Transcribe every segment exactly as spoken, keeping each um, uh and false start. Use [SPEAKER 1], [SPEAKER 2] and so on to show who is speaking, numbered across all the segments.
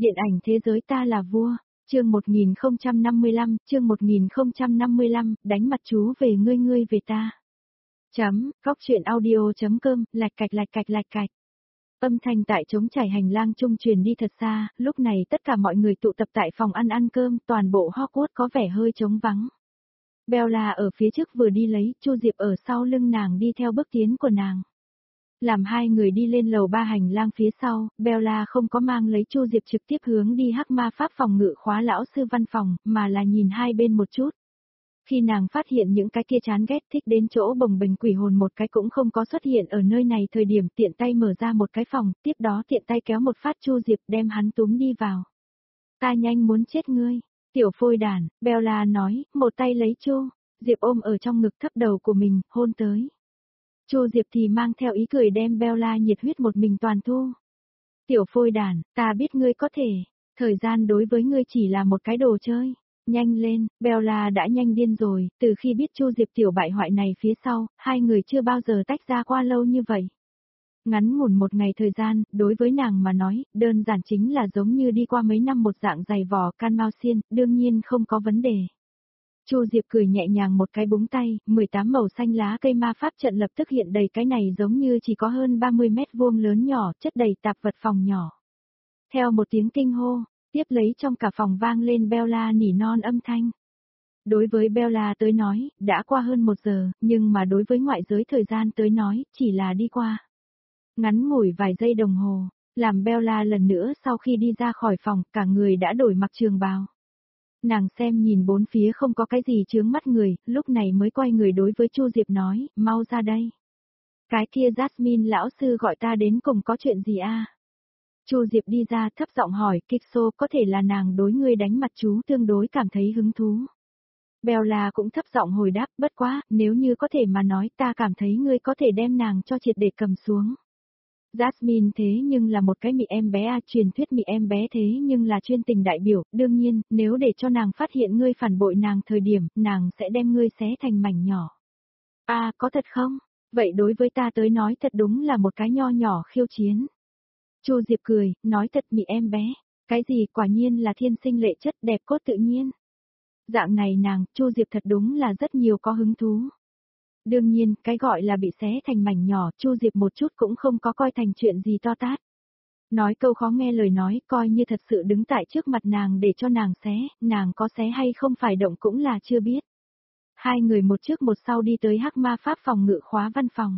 [SPEAKER 1] Điện ảnh thế giới ta là vua, chương một nghìn không trăm năm mươi lăm, chương một nghìn không trăm năm mươi lăm, đánh mặt chú về ngươi ngươi về ta. Chấm, góc truyện audio.com, lạch cạch lạch cạch lạch cạch. Âm thanh tại trống trải hành lang trung truyền đi thật xa, lúc này tất cả mọi người tụ tập tại phòng ăn ăn cơm, toàn bộ Hogwarts có vẻ hơi trống vắng. Bella ở phía trước vừa đi lấy, Chu Diệp ở sau lưng nàng đi theo bước tiến của nàng. Làm hai người đi lên lầu ba hành lang phía sau, Bella không có mang lấy Chu Diệp trực tiếp hướng đi Hắc Ma Pháp phòng ngự khóa lão sư văn phòng, mà là nhìn hai bên một chút. Khi nàng phát hiện những cái kia chán ghét thích đến chỗ bồng bềnh quỷ hồn một cái cũng không có xuất hiện ở nơi này thời điểm tiện tay mở ra một cái phòng, tiếp đó tiện tay kéo một phát Chu Diệp đem hắn túm đi vào. Ta nhanh muốn chết ngươi, tiểu phôi đản, Bella nói, một tay lấy Chu Diệp ôm ở trong ngực thấp đầu của mình, hôn tới. Chu Diệp thì mang theo ý cười đem Bella nhiệt huyết một mình toàn thu. Tiểu phôi đản, ta biết ngươi có thể, thời gian đối với ngươi chỉ là một cái đồ chơi. Nhanh lên, Bella đã nhanh điên rồi, từ khi biết Chu Diệp tiểu bại hoại này phía sau, hai người chưa bao giờ tách ra qua lâu như vậy. Ngắn ngủn một ngày thời gian, đối với nàng mà nói, đơn giản chính là giống như đi qua mấy năm một dạng dày vò can mau xiên, đương nhiên không có vấn đề. Chu Diệp cười nhẹ nhàng một cái búng tay, mười tám màu xanh lá cây ma pháp trận lập tức hiện đầy cái này giống như chỉ có hơn ba mươi mét vuông lớn nhỏ, chất đầy tạp vật phòng nhỏ. Theo một tiếng kinh hô, tiếp lấy trong cả phòng vang lên Bella nỉ non âm thanh. Đối với Bella tới nói, đã qua hơn một giờ, nhưng mà đối với ngoại giới thời gian tới nói, chỉ là đi qua. Ngắn ngủi vài giây đồng hồ, làm Bella lần nữa sau khi đi ra khỏi phòng, cả người đã đổi mặc trường bào. Nàng xem nhìn bốn phía không có cái gì chướng mắt người, lúc này mới quay người đối với Chu Diệp nói, mau ra đây. Cái kia Jasmine lão sư gọi ta đến cùng có chuyện gì a? Chu Diệp đi ra thấp giọng hỏi, Kixo có thể là nàng đối ngươi đánh mặt chú tương đối cảm thấy hứng thú. Bella cũng thấp giọng hồi đáp, bất quá, nếu như có thể mà nói ta cảm thấy ngươi có thể đem nàng cho triệt để cầm xuống. Jasmine thế nhưng là một cái mị em bé a, truyền thuyết mị em bé thế nhưng là chuyên tình đại biểu, đương nhiên, nếu để cho nàng phát hiện ngươi phản bội nàng thời điểm, nàng sẽ đem ngươi xé thành mảnh nhỏ. A, à, có thật không? Vậy đối với ta tới nói thật đúng là một cái nho nhỏ khiêu chiến. Chu Diệp cười, nói thật mị em bé, cái gì quả nhiên là thiên sinh lệ chất đẹp cốt tự nhiên. Dạng này nàng, Chu Diệp thật đúng là rất nhiều có hứng thú. Đương nhiên, cái gọi là bị xé thành mảnh nhỏ, Chu Diệp một chút cũng không có coi thành chuyện gì to tát. Nói câu khó nghe lời nói, coi như thật sự đứng tại trước mặt nàng để cho nàng xé, nàng có xé hay không phải động cũng là chưa biết. Hai người một trước một sau đi tới Hắc Ma Pháp phòng ngự khóa văn phòng.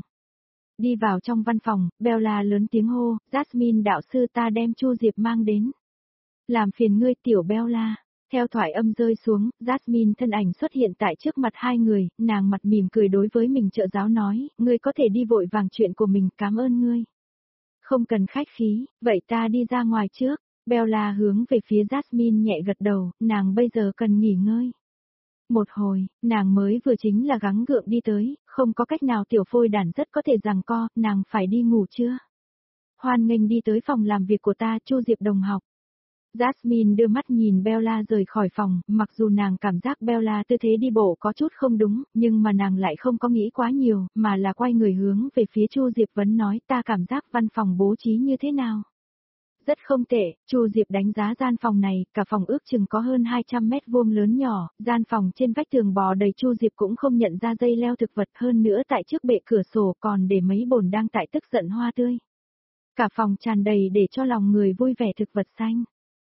[SPEAKER 1] Đi vào trong văn phòng, Bella lớn tiếng hô, Jasmine đạo sư ta đem Chu Diệp mang đến. Làm phiền ngươi tiểu Bella. Theo thoại âm rơi xuống, Jasmine thân ảnh xuất hiện tại trước mặt hai người, nàng mặt mỉm cười đối với mình trợ giáo nói, ngươi có thể đi vội vàng chuyện của mình, cảm ơn ngươi. Không cần khách khí, vậy ta đi ra ngoài trước. Bella hướng về phía Jasmine nhẹ gật đầu, nàng bây giờ cần nghỉ ngơi. Một hồi, nàng mới vừa chính là gắng gượng đi tới, không có cách nào tiểu phôi đản rất có thể giằng co, nàng phải đi ngủ chưa? Hoan nghênh đi tới phòng làm việc của ta, Chu Diệp đồng học. Jasmine đưa mắt nhìn Bella rời khỏi phòng, mặc dù nàng cảm giác Bella tư thế đi bộ có chút không đúng, nhưng mà nàng lại không có nghĩ quá nhiều, mà là quay người hướng về phía Chu Diệp vấn nói ta cảm giác văn phòng bố trí như thế nào. Rất không tệ, Chu Diệp đánh giá gian phòng này, cả phòng ước chừng có hơn hai trăm mét vuông lớn nhỏ, gian phòng trên vách tường bò đầy Chu Diệp cũng không nhận ra dây leo thực vật, hơn nữa tại trước bệ cửa sổ còn để mấy bồn đang tại tức giận hoa tươi. Cả phòng tràn đầy để cho lòng người vui vẻ thực vật xanh.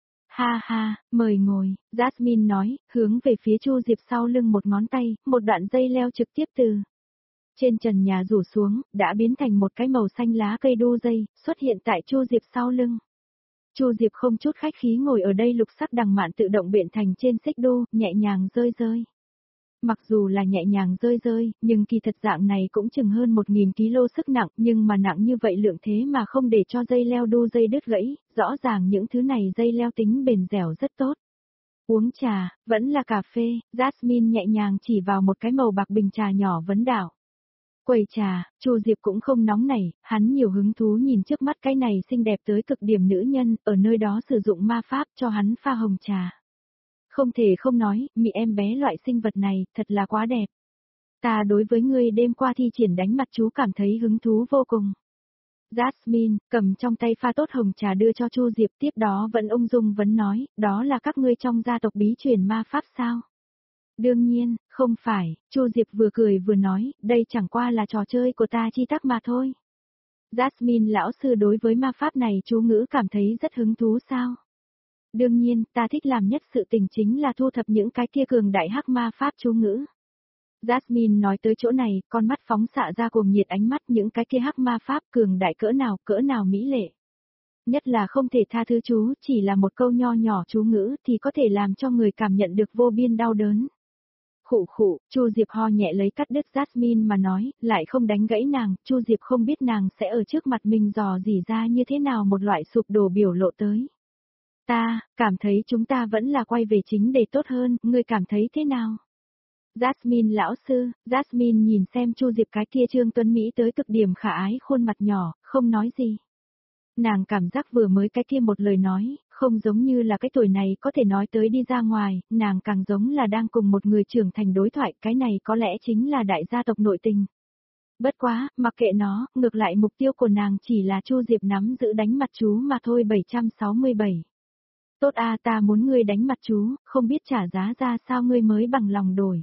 [SPEAKER 1] Ha ha, mời ngồi, Jasmine nói, hướng về phía Chu Diệp sau lưng một ngón tay, một đoạn dây leo trực tiếp từ trên trần nhà rủ xuống, đã biến thành một cái màu xanh lá cây đu dây, xuất hiện tại Chu Diệp sau lưng. Chu Diệp không chút khách khí ngồi ở đây lục sắc đằng mạn tự động biện thành trên xích đu, nhẹ nhàng rơi rơi. Mặc dù là nhẹ nhàng rơi rơi, nhưng kỳ thật dạng này cũng chừng hơn một nghìn ki lô sức nặng, nhưng mà nặng như vậy lượng thế mà không để cho dây leo đu dây đứt gãy, rõ ràng những thứ này dây leo tính bền dẻo rất tốt. Uống trà, vẫn là cà phê, Jasmine nhẹ nhàng chỉ vào một cái màu bạc bình trà nhỏ vấn đảo. Quầy trà, Chu Diệp cũng không nóng nảy, hắn nhiều hứng thú nhìn trước mắt cái này xinh đẹp tới cực điểm nữ nhân, ở nơi đó sử dụng ma pháp cho hắn pha hồng trà. Không thể không nói, mị em bé loại sinh vật này, thật là quá đẹp. Ta đối với ngươi đêm qua thi triển đánh mặt chú cảm thấy hứng thú vô cùng. Jasmine, cầm trong tay pha tốt hồng trà đưa cho Chu Diệp, tiếp đó vẫn ung dung vấn nói, đó là các ngươi trong gia tộc bí truyền ma pháp sao? Đương nhiên, không phải, Chu Diệp vừa cười vừa nói, đây chẳng qua là trò chơi của ta chi tắc mà thôi. Jasmine lão sư đối với ma pháp này chú ngữ cảm thấy rất hứng thú sao? Đương nhiên, ta thích làm nhất sự tình chính là thu thập những cái kia cường đại hắc ma pháp chú ngữ. Jasmine nói tới chỗ này, con mắt phóng xạ ra cuồng nhiệt ánh mắt, những cái kia hắc ma pháp cường đại cỡ nào, cỡ nào mỹ lệ. Nhất là không thể tha thứ chú, chỉ là một câu nho nhỏ chú ngữ thì có thể làm cho người cảm nhận được vô biên đau đớn. Khụ khụ, Chu Diệp ho nhẹ lấy cắt đứt Jasmine mà nói, lại không đánh gãy nàng, Chu Diệp không biết nàng sẽ ở trước mặt mình dò dỉ ra như thế nào một loại sụp đổ biểu lộ tới. Ta, cảm thấy chúng ta vẫn là quay về chính đề tốt hơn, ngươi cảm thấy thế nào? Jasmine lão sư, Jasmine nhìn xem Chu Diệp cái kia Trương Tuấn Mỹ tới cực điểm khả ái khuôn mặt nhỏ, không nói gì. Nàng cảm giác vừa mới cái kia một lời nói, không giống như là cái tuổi này có thể nói tới đi ra ngoài, nàng càng giống là đang cùng một người trưởng thành đối thoại, cái này có lẽ chính là đại gia tộc nội tình. Bất quá, mặc kệ nó, ngược lại mục tiêu của nàng chỉ là Chu Diệp nắm giữ đánh mặt chú mà thôi. Bảy trăm sáu mươi bảy. Tốt a, ta muốn ngươi đánh mặt chú, không biết trả giá ra sao ngươi mới bằng lòng đổi.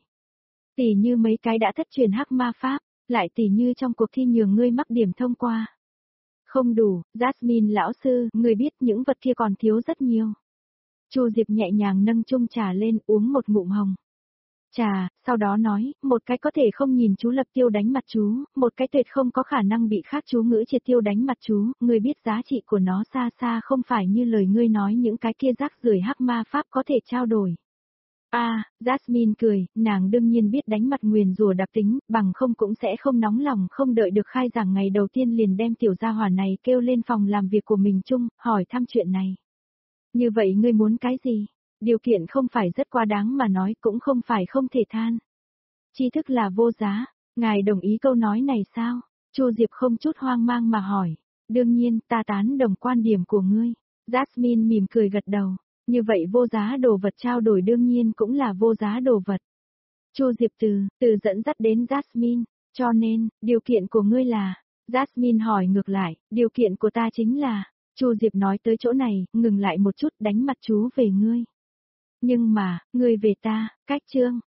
[SPEAKER 1] Tỷ như mấy cái đã thất truyền hắc ma pháp, lại tỷ như trong cuộc thi nhường ngươi mắc điểm thông qua. Không đủ, Jasmine lão sư, người biết những vật kia còn thiếu rất nhiều. Chu Diệp nhẹ nhàng nâng chung trà lên, uống một ngụm hồng trà, sau đó nói, một cái có thể không nhìn chú lập tiêu đánh mặt chú, một cái tuyệt không có khả năng bị khác chú ngữ triệt tiêu đánh mặt chú, người biết giá trị của nó xa xa không phải như lời ngươi nói những cái kia rác rưởi hắc ma pháp có thể trao đổi. A, à, Jasmine cười, nàng đương nhiên biết đánh mặt nguyền rủa đặc tính, bằng không cũng sẽ không nóng lòng không đợi được khai giảng ngày đầu tiên liền đem tiểu gia hỏa này kêu lên phòng làm việc của mình chung, hỏi thăm chuyện này. Như vậy ngươi muốn cái gì? Điều kiện không phải rất quá đáng mà nói cũng không phải không thể than. Tri thức là vô giá, ngài đồng ý câu nói này sao? Chu Diệp không chút hoang mang mà hỏi. Đương nhiên, ta tán đồng quan điểm của ngươi. Jasmine mỉm cười gật đầu. Như vậy vô giá đồ vật trao đổi đương nhiên cũng là vô giá đồ vật. Chu Diệp từ, từ dẫn dắt đến Jasmine, cho nên, điều kiện của ngươi là, Jasmine hỏi ngược lại, điều kiện của ta chính là, Chu Diệp nói tới chỗ này, ngừng lại một chút đánh mặt chú về ngươi. Nhưng mà, ngươi về ta, cách chương.